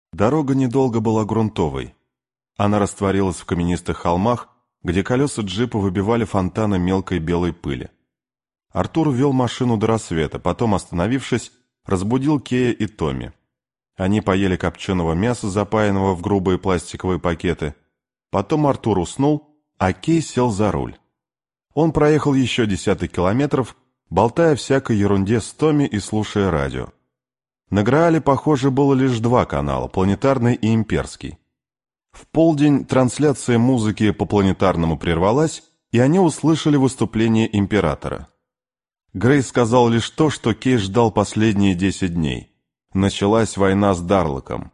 Дорога недолго была грунтовой. Она растворилась в каменистых холмах, где колеса джипа выбивали фонтаны мелкой белой пыли. Артур вел машину до рассвета, потом, остановившись, разбудил Кея и Томми. Они поели копченого мяса, запаянного в грубые пластиковые пакеты. Потом Артур уснул, а Кей сел за руль. Он проехал еще десяток километров, болтая всякой ерунде с Томми и слушая радио. На Граале, похоже, было лишь два канала – планетарный и имперский. В полдень трансляция музыки по планетарному прервалась, и они услышали выступление императора. Грей сказал лишь то, что Кей ждал последние 10 дней. Началась война с Дарлоком.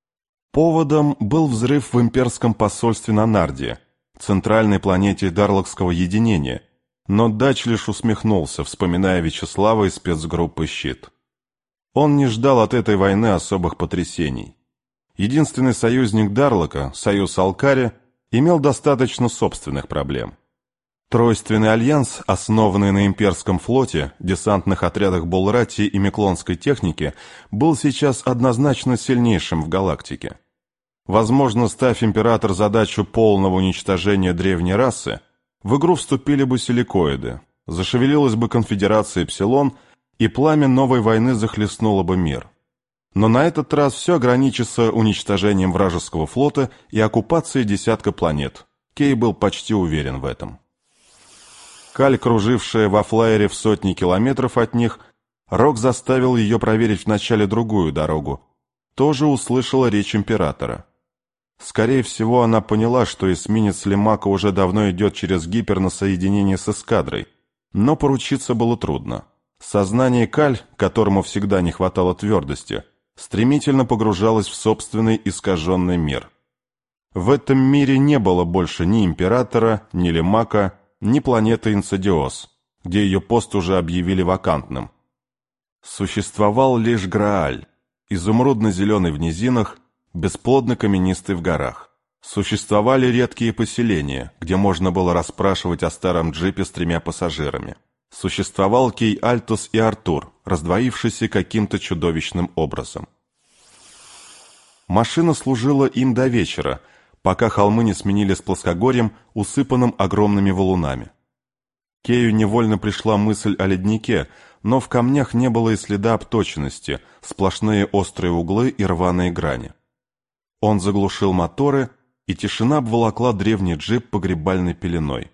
Поводом был взрыв в имперском посольстве на Нарде, центральной планете Дарлокского единения, но Дач лишь усмехнулся, вспоминая Вячеслава из спецгруппы «Щит». Он не ждал от этой войны особых потрясений. Единственный союзник Дарлока, союз Алкари, имел достаточно собственных проблем. Тройственный альянс, основанный на имперском флоте, десантных отрядах Булрати и Меклонской технике, был сейчас однозначно сильнейшим в галактике. Возможно, ставь император задачу полного уничтожения древней расы, в игру вступили бы силикоиды, зашевелилась бы конфедерация Эпсилон, и пламя новой войны захлестнуло бы мир. Но на этот раз все ограничится уничтожением вражеского флота и оккупацией десятка планет. Кей был почти уверен в этом. Каль, кружившая во флайере в сотни километров от них, Рок заставил ее проверить вначале другую дорогу. Тоже услышала речь императора. Скорее всего, она поняла, что эсминец Лемака уже давно идет через Гипер на соединение с эскадрой, но поручиться было трудно. Сознание Каль, которому всегда не хватало твердости, стремительно погружалось в собственный искаженный мир. В этом мире не было больше ни императора, ни Лемака, ни планеты Инсидиос, где ее пост уже объявили вакантным. Существовал лишь Грааль, изумрудно-зеленый в низинах, бесплодно-каменистый в горах. Существовали редкие поселения, где можно было расспрашивать о старом джипе с 3 пассажирами. Существовал Кей Альтус и Артур, раздвоившиеся каким-то чудовищным образом. Машина служила им до вечера, пока холмы не сменили с плоскогорьем, усыпанным огромными валунами. Кею невольно пришла мысль о леднике, но в камнях не было и следа обточенности, сплошные острые углы и рваные грани. Он заглушил моторы, и тишина обволокла древний джип погребальной пеленой.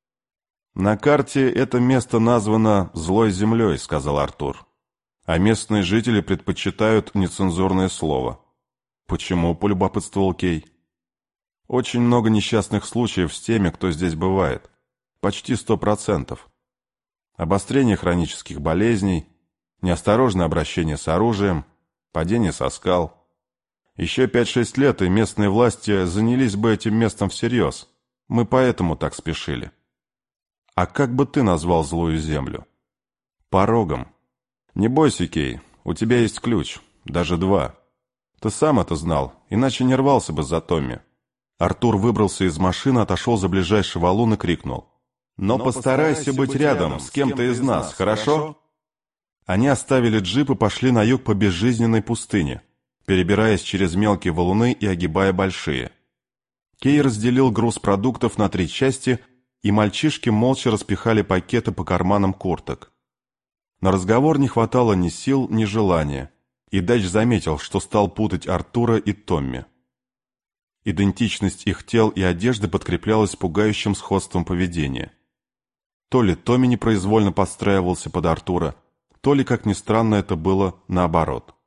«На карте это место названо «Злой землей», — сказал Артур. «А местные жители предпочитают нецензурное слово». «Почему?» — полюбопытствовал Кей. «Очень много несчастных случаев с теми, кто здесь бывает. Почти 100%. Обострение хронических болезней, неосторожное обращение с оружием, падение со скал. Еще 5-6 лет, и местные власти занялись бы этим местом всерьез. Мы поэтому так спешили». «А как бы ты назвал злую землю?» «Порогом». «Не бойся, Кей, у тебя есть ключ, даже 2. Ты сам это знал, иначе не рвался бы за Томми». Артур выбрался из машины, отошел за ближайший валун и крикнул. «Но постарайся быть рядом с кем-то из нас, хорошо?» Они оставили джип и пошли на юг по безжизненной пустыне, перебираясь через мелкие валуны и огибая большие. Кей разделил груз продуктов на 3 части, и мальчишки молча распихали пакеты по карманам курток. На разговор не хватало ни сил, ни желания, и Дач заметил, что стал путать Артура и Томми. Идентичность их тел и одежды подкреплялась пугающим сходством поведения. То ли Томми непроизвольно подстраивался под Артура, то ли, как ни странно, это было наоборот.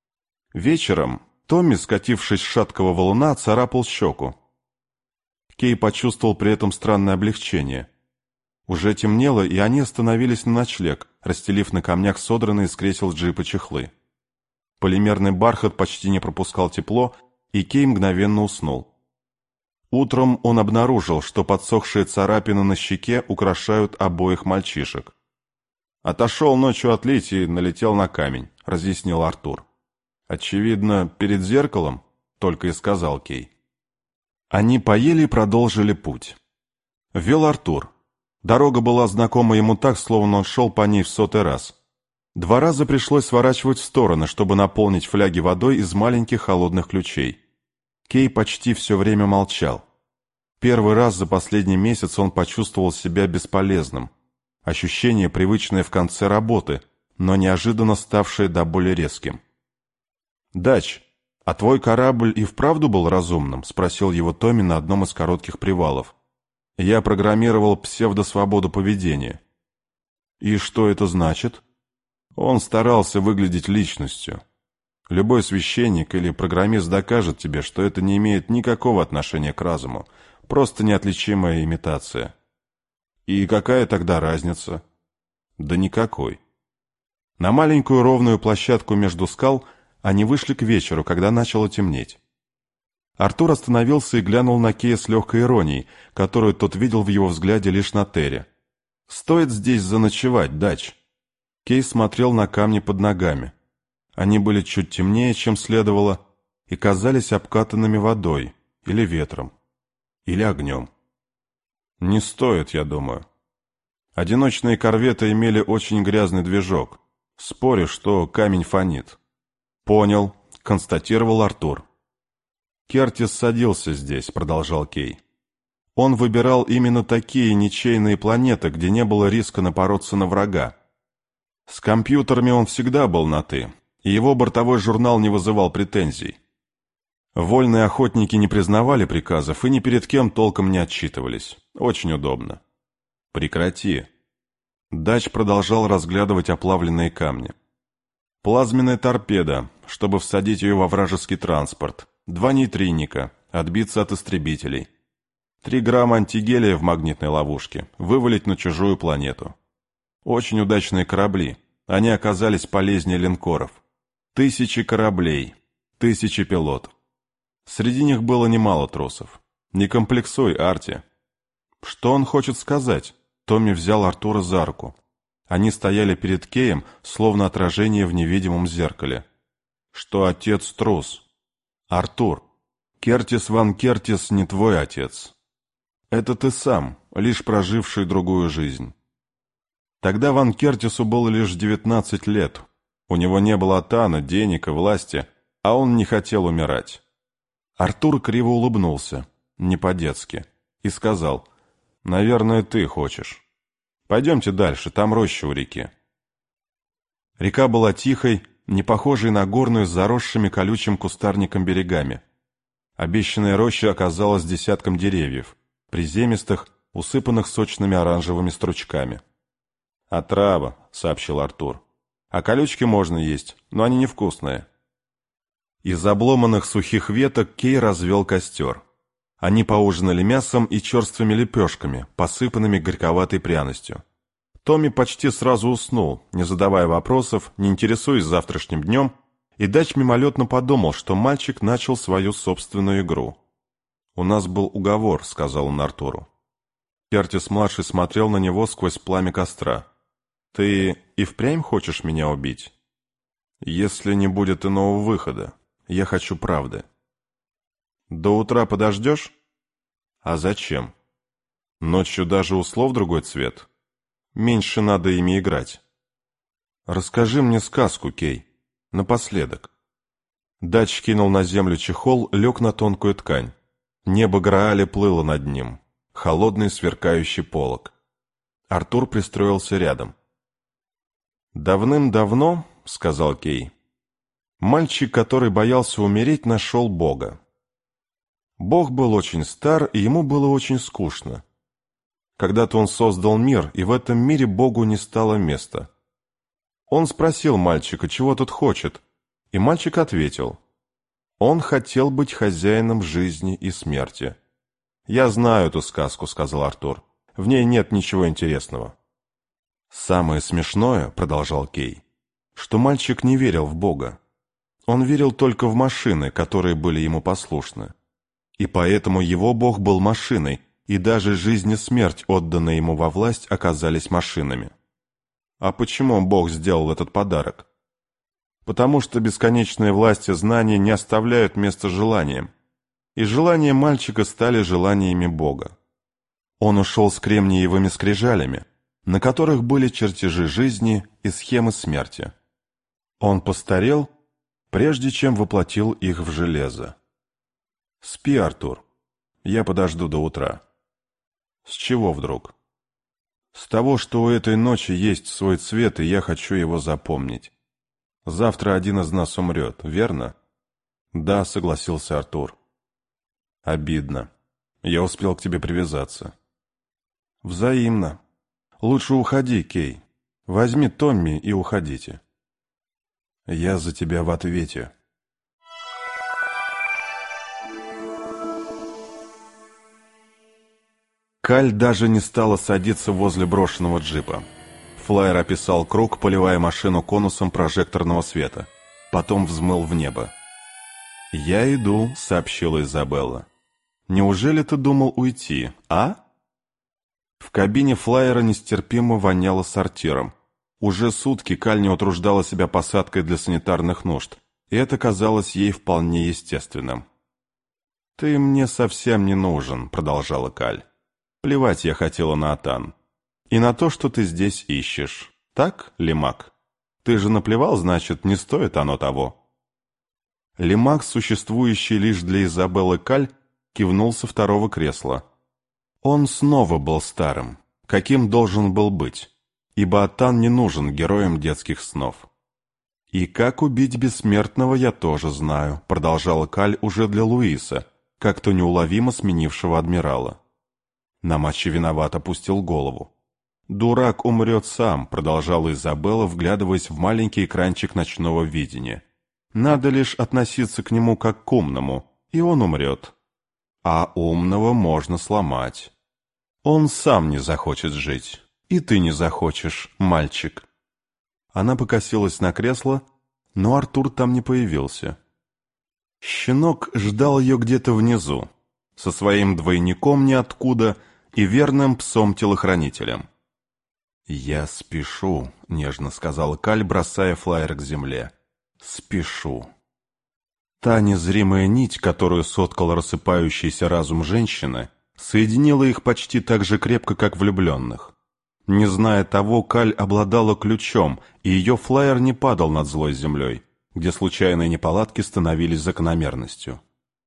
Вечером Томми, скатившись с шаткого валуна, царапал щеку. Кей почувствовал при этом странное облегчение. Уже темнело, и они остановились на ночлег, расстелив на камнях содранные с кресел джипа чехлы. Полимерный бархат почти не пропускал тепло, и Кей мгновенно уснул. Утром он обнаружил, что подсохшие царапины на щеке украшают обоих мальчишек. «Отошел ночью отлить и налетел на камень», — разъяснил Артур. «Очевидно, перед зеркалом», — только и сказал Кей. Они поели и продолжили путь. Вел Артур. Дорога была знакома ему так, словно он шел по ней в 100-й раз. 2 раза пришлось сворачивать в стороны, чтобы наполнить фляги водой из маленьких холодных ключей. Кей почти все время молчал. Первый раз за последний месяц он почувствовал себя бесполезным. Ощущение, привычное в конце работы, но неожиданно ставшее до боли резким. «Дач, а твой корабль и вправду был разумным?» — спросил его Томми на одном из коротких привалов. «Я программировал псевдосвободу поведения». «И что это значит?» Он старался выглядеть личностью. Любой священник или программист докажет тебе, что это не имеет никакого отношения к разуму, просто неотличимая имитация. И какая тогда разница? Да никакой. На маленькую ровную площадку между скал они вышли к вечеру, когда начало темнеть. Артур остановился и глянул на Кея с легкой иронией, которую тот видел в его взгляде лишь на Терри. «Стоит здесь заночевать, Дач». Кей смотрел на камни под ногами. Они были чуть темнее, чем следовало, и казались обкатанными водой, или ветром, или огнем. «Не стоит, я думаю. Одиночные корветы имели очень грязный движок. Спорю, что камень фонит». «Понял», — констатировал Артур. «Кертис садился здесь», — продолжал Кей. «Он выбирал именно такие ничейные планеты, где не было риска напороться на врага. С компьютерами он всегда был на «ты», и его бортовой журнал не вызывал претензий. Вольные охотники не признавали приказов и ни перед кем толком не отчитывались. Очень удобно». «Прекрати». Дач продолжал разглядывать оплавленные камни. «Плазменная торпеда, чтобы всадить ее во вражеский транспорт. 2 нейтринника, отбиться от истребителей. 3 грамма антигелия в магнитной ловушке, вывалить на чужую планету. Очень удачные корабли, они оказались полезнее линкоров. 1000 кораблей, 1000 пилотов. Среди них было немало трусов. Не комплексуй, Арти». «Что он хочет сказать?» Томми взял Артура за руку. Они стояли перед Кеем, словно отражение в невидимом зеркале. «Что отец трус?» «Артур, Кертис Ван Кертис не твой отец. Это ты сам, лишь проживший другую жизнь. Тогда Ван Кертису было лишь 19 лет. У него не было тана, денег и власти, а он не хотел умирать». Артур криво улыбнулся, не по-детски, и сказал: «Наверное, ты хочешь. Пойдемте дальше, там роща у реки». Река была тихой, не похожей на горную с заросшими колючим кустарником берегами. Обещанная роща оказалась десятком деревьев, приземистых, усыпанных сочными оранжевыми стручками. «Отрава», — сообщил Артур. «А колючки можно есть, но они невкусные». Из обломанных сухих веток Кей развел костер. Они поужинали мясом и черствыми лепешками, посыпанными горьковатой пряностью. Томми почти сразу уснул, не задавая вопросов, не интересуясь завтрашним днем, и Дач мимолетно подумал, что мальчик начал свою собственную игру. «У нас был уговор», — сказал он Артуру. Кертис-младший смотрел на него сквозь пламя костра. «Ты и впрямь хочешь меня убить?» «Если не будет иного выхода. Я хочу правды». «До утра подождешь?» «А зачем? Ночью даже у слов другой цвет. Меньше надо ими играть». «Расскажи мне сказку, Кей. Напоследок». Дач кинул на землю чехол, лег на тонкую ткань. Небо Грааля плыло над ним. Холодный сверкающий полог. Артур пристроился рядом. «Давным-давно, — сказал Кей, — мальчик, который боялся умереть, нашел Бога. Бог был очень стар, и ему было очень скучно. Когда-то он создал мир, и в этом мире Богу не стало места. Он спросил мальчика, чего тот хочет, и мальчик ответил: он хотел быть хозяином жизни и смерти. «Я знаю эту сказку», — сказал Артур. «В ней нет ничего интересного». «Самое смешное, — продолжал Кей, — что мальчик не верил в Бога. Он верил только в машины, которые были ему послушны. И поэтому его Бог был машиной, и даже жизнь и смерть, отданные ему во власть, оказались машинами. А почему Бог сделал этот подарок? Потому что бесконечные власти знаний не оставляют места желаниям, и желания мальчика стали желаниями Бога. Он ушел с кремниевыми скрижалями, на которых были чертежи жизни и схемы смерти. Он постарел, прежде чем воплотил их в железо. «Спи, Артур. Я подожду до утра». «С чего вдруг?» «С того, что у этой ночи есть свой цвет, и я хочу его запомнить. Завтра один из нас умрет, верно?» «Да», — согласился Артур. «Обидно. Я успел к тебе привязаться». «Взаимно. Лучше уходи, Кей. Возьми Томми и уходите». «Я за тебя в ответе». Каль даже не стала садиться возле брошенного джипа. Флайер описал круг, поливая машину конусом прожекторного света. Потом взмыл в небо. «Я иду», — сообщила Изабелла. «Неужели ты думал уйти, а?» В кабине флайера нестерпимо воняло сортиром. Уже сутки Каль не утруждала себя посадкой для санитарных нужд, и это казалось ей вполне естественным. «Ты мне совсем не нужен», — продолжала Каль. «Плевать я хотела на Атан. И на то, что ты здесь ищешь. Так, Лемак? Ты же наплевал, значит, не стоит оно того». Лемак, существующий лишь для Изабеллы Каль, кивнул со второго кресла. Он снова был старым, каким должен был быть, ибо Атан не нужен героям детских снов. «И как убить бессмертного, я тоже знаю», — продолжала Каль уже для Луиса, как-то неуловимо сменившего адмирала. Намачи виноват опустил голову. «Дурак умрет сам», — продолжала Изабелла, вглядываясь в маленький экранчик ночного видения. «Надо лишь относиться к нему как к умному, и он умрет. А умного можно сломать. Он сам не захочет жить, и ты не захочешь, мальчик». Она покосилась на кресло, но Артур там не появился. Щенок ждал ее где-то внизу, со своим двойником ниоткуда и верным псом-телохранителем. «Я спешу», — нежно сказал Каль, бросая флайер к земле. «Спешу». Та незримая нить, которую соткал рассыпающийся разум женщины, соединила их почти так же крепко, как влюбленных. Не зная того, Каль обладала ключом, и ее флайер не падал над злой землей, где случайные неполадки становились закономерностью.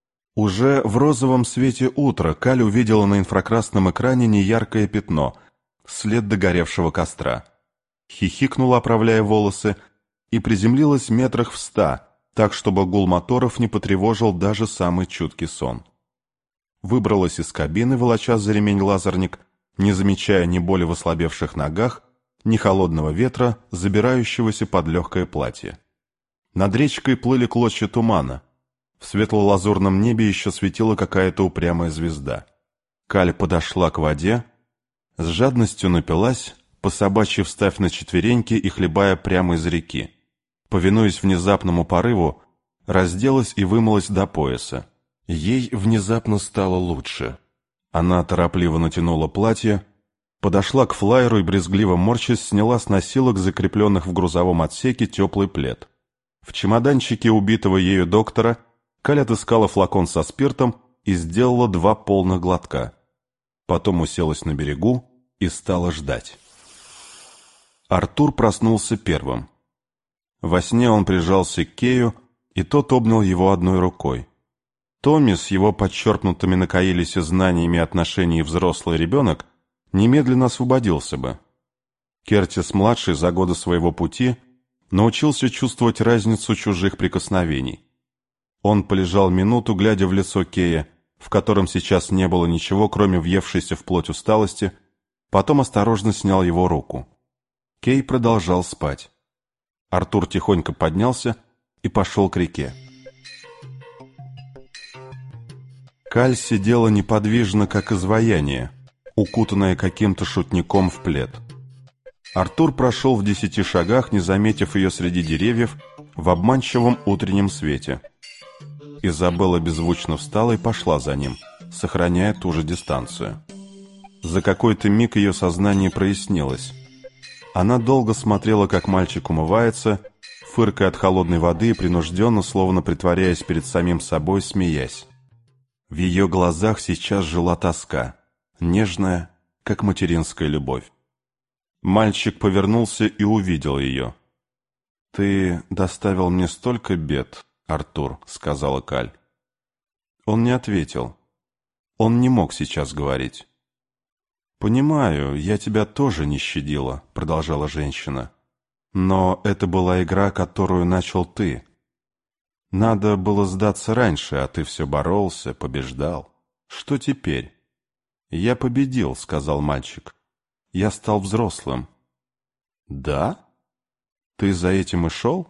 Уже в розовом свете утра Каль увидела на инфракрасном экране неяркое пятно, след догоревшего костра. Хихикнула, оправляя волосы, и приземлилась метрах в 100, так, чтобы гул моторов не потревожил даже самый чуткий сон. Выбралась из кабины, волоча за ремень лазерник, не замечая ни боли в ослабевших ногах, ни холодного ветра, забирающегося под легкое платье. Над речкой плыли клочья тумана. В светло-лазурном небе еще светила какая-то упрямая звезда. Каль подошла к воде, с жадностью напилась, по собачьи встав на четвереньки и хлебая прямо из реки. Повинуясь внезапному порыву, разделась и вымылась до пояса. Ей внезапно стало лучше. Она торопливо натянула платье, подошла к флайеру и, брезгливо морщась, сняла с носилок, закрепленных в грузовом отсеке, теплый плед. В чемоданчике убитого ею доктора Каль отыскала флакон со спиртом и сделала 2 полных глотка. Потом уселась на берегу и стала ждать. Артур проснулся первым. Во сне он прижался к Кею, и тот обнял его одной рукой. Томми с его подчеркнутыми на Каилисе знаниями отношений взрослый ребенок немедленно освободился бы. Кертис-младший за годы своего пути научился чувствовать разницу чужих прикосновений. Он полежал минуту, глядя в лицо Кея, в котором сейчас не было ничего, кроме въевшейся в плоть усталости, потом осторожно снял его руку. Кей продолжал спать. Артур тихонько поднялся и пошел к реке. Каль сидела неподвижно, как изваяние, укутанная каким-то шутником в плед. Артур прошел в 10 шагах, не заметив ее среди деревьев, в обманчивом утреннем свете. Изабелла беззвучно встала и пошла за ним, сохраняя ту же дистанцию. За какой-то миг ее сознание прояснилось. Она долго смотрела, как мальчик умывается, фыркая от холодной воды и принужденно, словно притворяясь перед самим собой, смеясь. В ее глазах сейчас жила тоска, нежная, как материнская любовь. Мальчик повернулся и увидел ее. «Ты доставил мне столько бед, Артур», — сказала Каль. Он не ответил. Он не мог сейчас говорить. «Понимаю, я тебя тоже не щадила», — продолжала женщина. «Но это была игра, которую начал ты. Надо было сдаться раньше, а ты все боролся, побеждал. Что теперь?» «Я победил», — сказал мальчик. «Я стал взрослым». «Да? Ты за этим и шел?»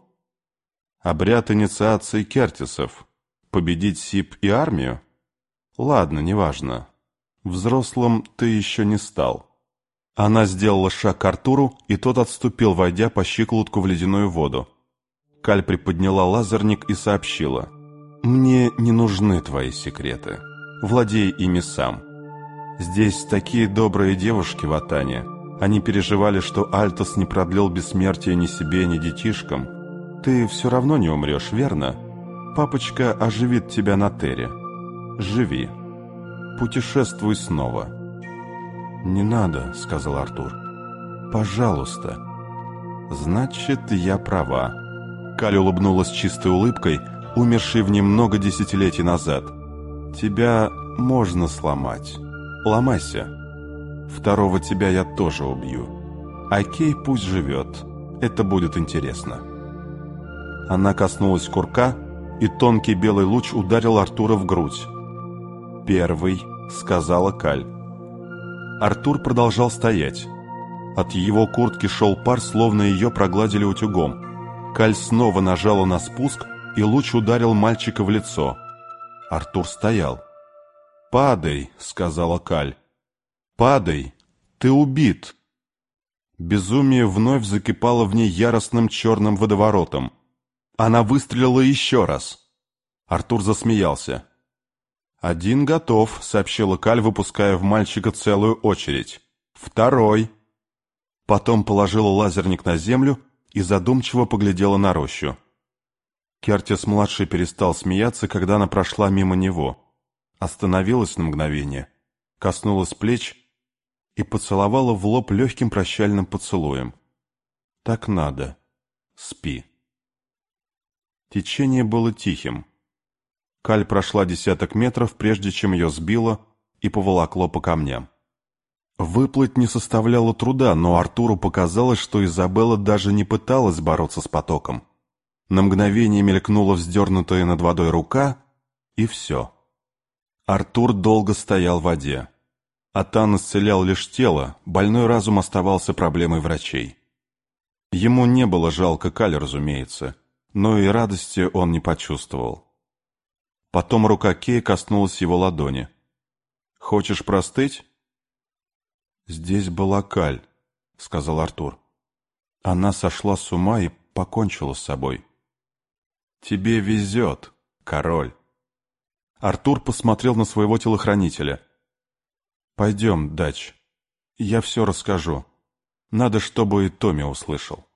«Обряд инициации Кертисов. Победить СИП и армию? Ладно, неважно. Взрослым ты еще не стал». Она сделала шаг к Артуру, и тот отступил, войдя по щиколотку в ледяную воду. Каль приподняла лазерник и сообщила: «Мне не нужны твои секреты. Владей ими сам. Здесь такие добрые девушки в Атане. Они переживали, что Альтос не продлил бессмертие ни себе, ни детишкам. Ты все равно не умрешь, верно? Папочка оживит тебя на Терре. Живи. Путешествуй снова». «Не надо», — сказал Артур. «Пожалуйста». «Значит, я права». Каль улыбнулась чистой улыбкой, умершей в ней много десятилетий назад. «Тебя можно сломать. Ломайся. Второго тебя я тоже убью. А Кей пусть живет. Это будет интересно». Она коснулась курка, и тонкий белый луч ударил Артура в грудь. «Первый», — сказала Каль. Артур продолжал стоять. От его куртки шел пар, словно ее прогладили утюгом. Каль снова нажала на спуск, и луч ударил мальчика в лицо. Артур стоял. «Падай», — сказала Каль. «Падай, ты убит». Безумие вновь закипало в ней яростным черным водоворотом. Она выстрелила еще раз. Артур засмеялся. «Один готов», — сообщила Каль, выпуская в мальчика целую очередь. «Второй». Потом положила лазерник на землю и задумчиво поглядела на рощу. Кертис-младший перестал смеяться, когда она прошла мимо него. Остановилась на мгновение, коснулась плеч и поцеловала в лоб легким прощальным поцелуем. «Так надо. Спи». Течение было тихим. Каль прошла десяток метров, прежде чем ее сбило и поволокло по камням. Выплыть не составляло труда, но Артуру показалось, что Изабелла даже не пыталась бороться с потоком. На мгновение мелькнула вздернутая над водой рука, и все. Артур долго стоял в воде. Атан исцелял лишь тело, больной разум оставался проблемой врачей. Ему не было жалко Каль, разумеется, но и радости он не почувствовал. Потом рука Кея коснулась его ладони. «Хочешь простыть?» «Здесь была Каль», — сказал Артур. «Она сошла с ума и покончила с собой». «Тебе везет, король». Артур посмотрел на своего телохранителя. «Пойдем, Дач. Я все расскажу. Надо, чтобы и Томми услышал».